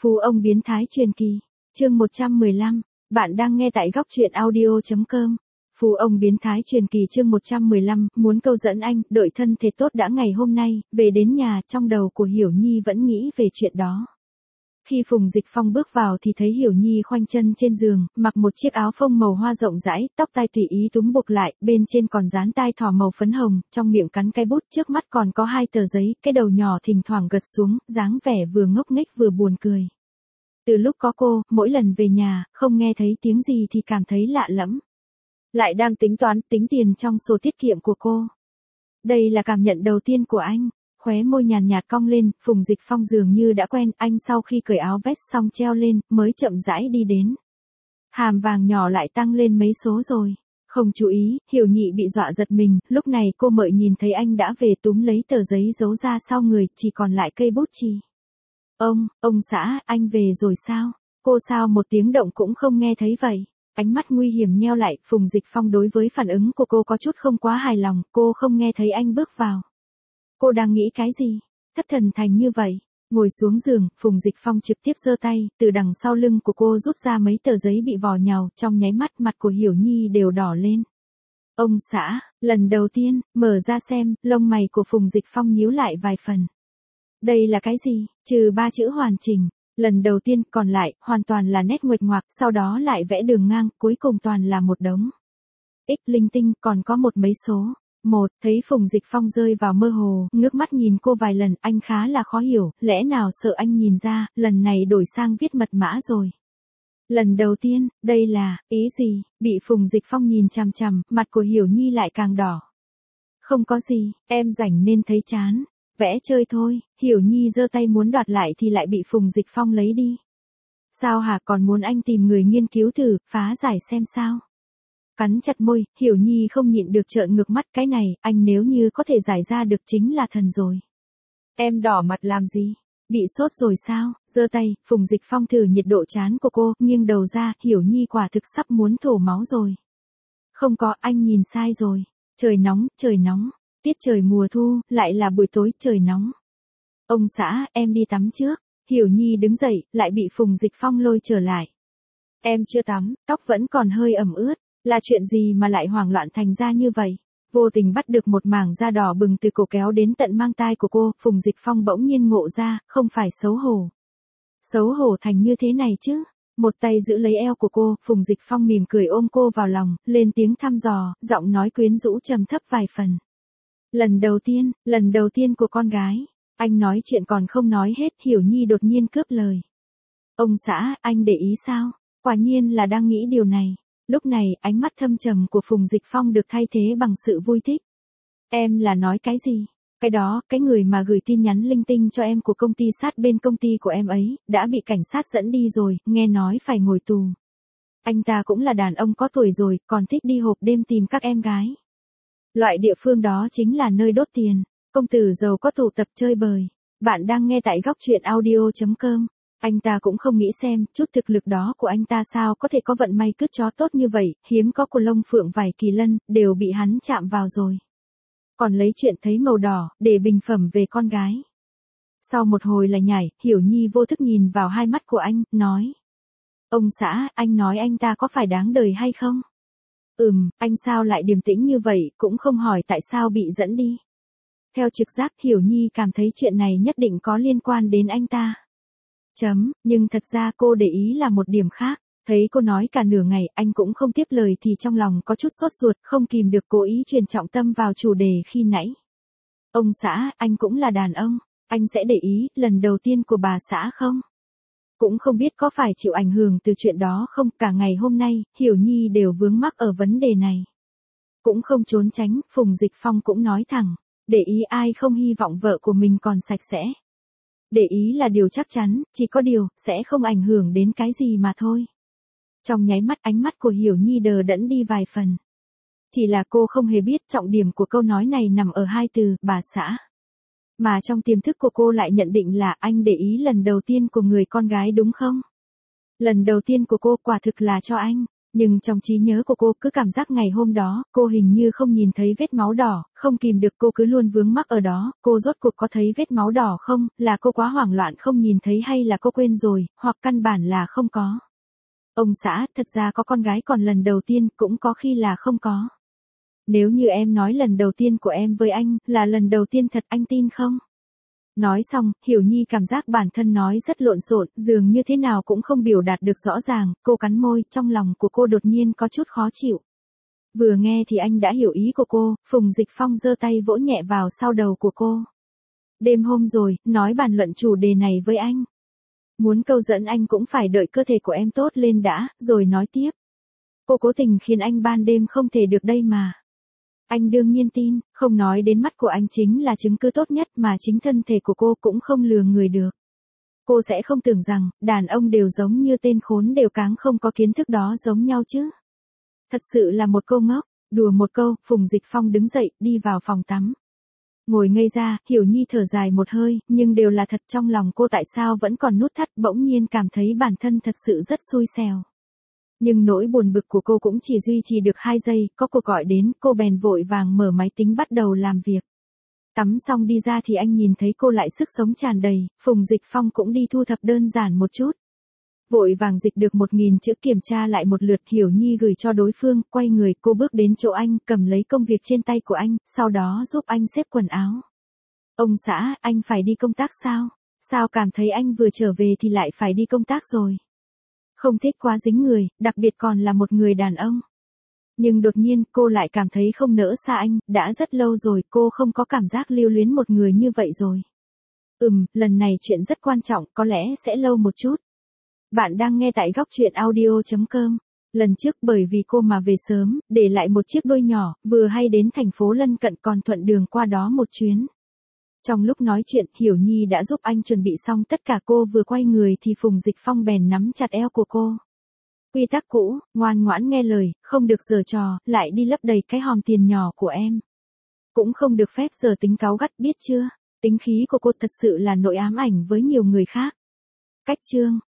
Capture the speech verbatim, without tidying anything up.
Phú ông biến thái truyền kỳ, chương một trăm mười lăm, bạn đang nghe tại góc truyện audio chấm com. Phú ông biến thái truyền kỳ chương một trăm mười lăm, muốn câu dẫn anh, đợi thân thể tốt đã ngày hôm nay, về đến nhà, trong đầu của Hiểu Nhi vẫn nghĩ về chuyện đó. Khi Phùng Dịch Phong bước vào thì thấy Hiểu Nhi khoanh chân trên giường, mặc một chiếc áo phông màu hoa rộng rãi, tóc tai tùy ý túm buộc lại, bên trên còn dán tai thỏ màu phấn hồng, trong miệng cắn cái bút, trước mắt còn có hai tờ giấy, cái đầu nhỏ thỉnh thoảng gật xuống, dáng vẻ vừa ngốc nghếch vừa buồn cười. Từ lúc có cô, mỗi lần về nhà, không nghe thấy tiếng gì thì cảm thấy lạ lẫm. Lại đang tính toán, tính tiền trong sổ tiết kiệm của cô. Đây là cảm nhận đầu tiên của anh. Khóe môi nhàn nhạt cong lên, Phùng Dịch Phong dường như đã quen, anh sau khi cởi áo vest xong treo lên, mới chậm rãi đi đến. Hàm vàng nhỏ lại tăng lên mấy số rồi. Không chú ý, Hiểu Nhị bị dọa giật mình, lúc này cô Mợi nhìn thấy anh đã về túm lấy tờ giấy giấu ra sau người, chỉ còn lại cây bút chì. Ông, ông xã, anh về rồi sao? Cô sao một tiếng động cũng không nghe thấy vậy? Ánh mắt nguy hiểm nheo lại, Phùng Dịch Phong đối với phản ứng của cô có chút không quá hài lòng, cô không nghe thấy anh bước vào. Cô đang nghĩ cái gì? Thất thần thành như vậy. Ngồi xuống giường, Phùng Dịch Phong trực tiếp giơ tay, từ đằng sau lưng của cô rút ra mấy tờ giấy bị vò nhàu, trong nháy mắt mặt của Hiểu Nhi đều đỏ lên. Ông xã, lần đầu tiên, mở ra xem, lông mày của Phùng Dịch Phong nhíu lại vài phần. Đây là cái gì? Trừ ba chữ hoàn chỉnh. Lần đầu tiên, còn lại, hoàn toàn là nét nguệch ngoạc, sau đó lại vẽ đường ngang, cuối cùng toàn là một đống. X linh tinh, còn có một mấy số. Một, thấy Phùng Dịch Phong rơi vào mơ hồ, ngước mắt nhìn cô vài lần, anh khá là khó hiểu, lẽ nào sợ anh nhìn ra, lần này đổi sang viết mật mã rồi. Lần đầu tiên, đây là, ý gì, bị Phùng Dịch Phong nhìn chằm chằm, mặt của Hiểu Nhi lại càng đỏ. Không có gì, em rảnh nên thấy chán. Vẽ chơi thôi, Hiểu Nhi giơ tay muốn đoạt lại thì lại bị Phùng Dịch Phong lấy đi. Sao hả, còn muốn anh tìm người nghiên cứu thử, phá giải xem sao? Cắn chặt môi, Hiểu Nhi không nhịn được trợn ngược mắt, cái này, anh nếu như có thể giải ra được chính là thần rồi. Em đỏ mặt làm gì? Bị sốt rồi sao? Giơ tay, Phùng Dịch Phong thử nhiệt độ trán của cô, nghiêng đầu ra, Hiểu Nhi quả thực sắp muốn thổ máu rồi. Không có, anh nhìn sai rồi. Trời nóng, trời nóng. Tiết trời mùa thu, lại là buổi tối, trời nóng. Ông xã, em đi tắm trước. Hiểu Nhi đứng dậy, lại bị Phùng Dịch Phong lôi trở lại. Em chưa tắm, tóc vẫn còn hơi ẩm ướt. Là chuyện gì mà lại hoảng loạn thành ra như vậy? Vô tình bắt được một mảng da đỏ bừng từ cổ kéo đến tận mang tai của cô, Phùng Dịch Phong bỗng nhiên ngộ ra, không phải xấu hổ. Xấu hổ thành như thế này chứ? Một tay giữ lấy eo của cô, Phùng Dịch Phong mỉm cười ôm cô vào lòng, lên tiếng thăm dò, giọng nói quyến rũ trầm thấp vài phần. Lần đầu tiên, lần đầu tiên của con gái. Anh nói chuyện còn không nói hết, Hiểu Nhi đột nhiên cướp lời. Ông xã, anh để ý sao? Quả nhiên là đang nghĩ điều này. Lúc này, ánh mắt thâm trầm của Phùng Dịch Phong được thay thế bằng sự vui thích. Em là nói cái gì? Cái đó, cái người mà gửi tin nhắn linh tinh cho em của công ty sát bên công ty của em ấy, đã bị cảnh sát dẫn đi rồi, nghe nói phải ngồi tù. Anh ta cũng là đàn ông có tuổi rồi, còn thích đi hộp đêm tìm các em gái. Loại địa phương đó chính là nơi đốt tiền, công tử giàu có tụ tập chơi bời. Bạn đang nghe tại góc truyện audio chấm com. Anh ta cũng không nghĩ xem, chút thực lực đó của anh ta sao có thể có vận may cứt chó tốt như vậy, hiếm có của Long Phượng vài kỳ lân, đều bị hắn chạm vào rồi. Còn lấy chuyện thấy màu đỏ, để bình phẩm về con gái. Sau một hồi là nhảy, Hiểu Nhi vô thức nhìn vào hai mắt của anh, nói. Ông xã, anh nói anh ta có phải đáng đời hay không? Ừm, anh sao lại điềm tĩnh như vậy, cũng không hỏi tại sao bị dẫn đi. Theo trực giác, Hiểu Nhi cảm thấy chuyện này nhất định có liên quan đến anh ta. Chấm, nhưng thật ra cô để ý là một điểm khác. Thấy cô nói cả nửa ngày, anh cũng không tiếp lời thì trong lòng có chút sốt ruột, không kìm được cố ý truyền trọng tâm vào chủ đề khi nãy. Ông xã, anh cũng là đàn ông, anh sẽ để ý, lần đầu tiên của bà xã không? Cũng không biết có phải chịu ảnh hưởng từ chuyện đó không, cả ngày hôm nay, Hiểu Nhi đều vướng mắc ở vấn đề này. Cũng không trốn tránh, Phùng Dịch Phong cũng nói thẳng, để ý ai không hy vọng vợ của mình còn sạch sẽ. Để ý là điều chắc chắn, chỉ có điều, sẽ không ảnh hưởng đến cái gì mà thôi. Trong nháy mắt ánh mắt của Hiểu Nhi đờ đẫn đi vài phần. Chỉ là cô không hề biết trọng điểm của câu nói này nằm ở hai từ, bà xã. Mà trong tiềm thức của cô lại nhận định là anh để ý lần đầu tiên của người con gái đúng không? Lần đầu tiên của cô quả thực là cho anh. Nhưng trong trí nhớ của cô cứ cảm giác ngày hôm đó, cô hình như không nhìn thấy vết máu đỏ, không kìm được cô cứ luôn vướng mắc ở đó, cô rốt cuộc có thấy vết máu đỏ không, là cô quá hoảng loạn không nhìn thấy hay là cô quên rồi, hoặc căn bản là không có. Ông xã, thật ra có con gái còn lần đầu tiên, cũng có khi là không có. Nếu như em nói lần đầu tiên của em với anh, là lần đầu tiên thật, anh tin không? Nói xong, Hiểu Nhi cảm giác bản thân nói rất lộn xộn, dường như thế nào cũng không biểu đạt được rõ ràng, cô cắn môi, trong lòng của cô đột nhiên có chút khó chịu. Vừa nghe thì anh đã hiểu ý của cô, Phùng Dịch Phong giơ tay vỗ nhẹ vào sau đầu của cô. Đêm hôm rồi, nói bàn luận chủ đề này với anh. Muốn câu dẫn anh cũng phải đợi cơ thể của em tốt lên đã, rồi nói tiếp. Cô cố tình khiến anh ban đêm không thể được đây mà. Anh đương nhiên tin, không nói đến mắt của anh chính là chứng cứ tốt nhất mà chính thân thể của cô cũng không lừa người được. Cô sẽ không tưởng rằng, đàn ông đều giống như tên khốn đều cáng không có kiến thức đó giống nhau chứ. Thật sự là một cô ngốc, đùa một câu, Phùng Dịch Phong đứng dậy, đi vào phòng tắm. Ngồi ngây ra, Hiểu Nhi thở dài một hơi, nhưng đều là thật, trong lòng cô tại sao vẫn còn nút thắt, bỗng nhiên cảm thấy bản thân thật sự rất xui xẻo. Nhưng nỗi buồn bực của cô cũng chỉ duy trì được hai giây, có cuộc gọi đến, cô bèn vội vàng mở máy tính bắt đầu làm việc. Tắm xong đi ra thì anh nhìn thấy cô lại sức sống tràn đầy, Phùng Dịch Phong cũng đi thu thập đơn giản một chút. Vội vàng dịch được một nghìn chữ kiểm tra lại một lượt, Hiểu Nhi gửi cho đối phương, quay người cô bước đến chỗ anh, cầm lấy công việc trên tay của anh, sau đó giúp anh xếp quần áo. Ông xã, anh phải đi công tác sao? Sao cảm thấy anh vừa trở về thì lại phải đi công tác rồi? Không thích quá dính người, đặc biệt còn là một người đàn ông. Nhưng đột nhiên cô lại cảm thấy không nỡ xa anh, đã rất lâu rồi cô không có cảm giác lưu luyến một người như vậy rồi. Ừm, lần này chuyện rất quan trọng, có lẽ sẽ lâu một chút. Bạn đang nghe tại góc truyện audio chấm com. Lần trước bởi vì cô mà về sớm, để lại một chiếc đôi nhỏ, vừa hay đến thành phố lân cận còn thuận đường qua đó một chuyến. Trong lúc nói chuyện, Hiểu Nhi đã giúp anh chuẩn bị xong tất cả, cô vừa quay người thì Phùng Dịch Phong bèn nắm chặt eo của cô. Quy tắc cũ, ngoan ngoãn nghe lời, không được giở trò, lại đi lấp đầy cái hòm tiền nhỏ của em. Cũng không được phép giờ tính cáu gắt, biết chưa? Tính khí của cô thật sự là nỗi ám ảnh với nhiều người khác. Cách chương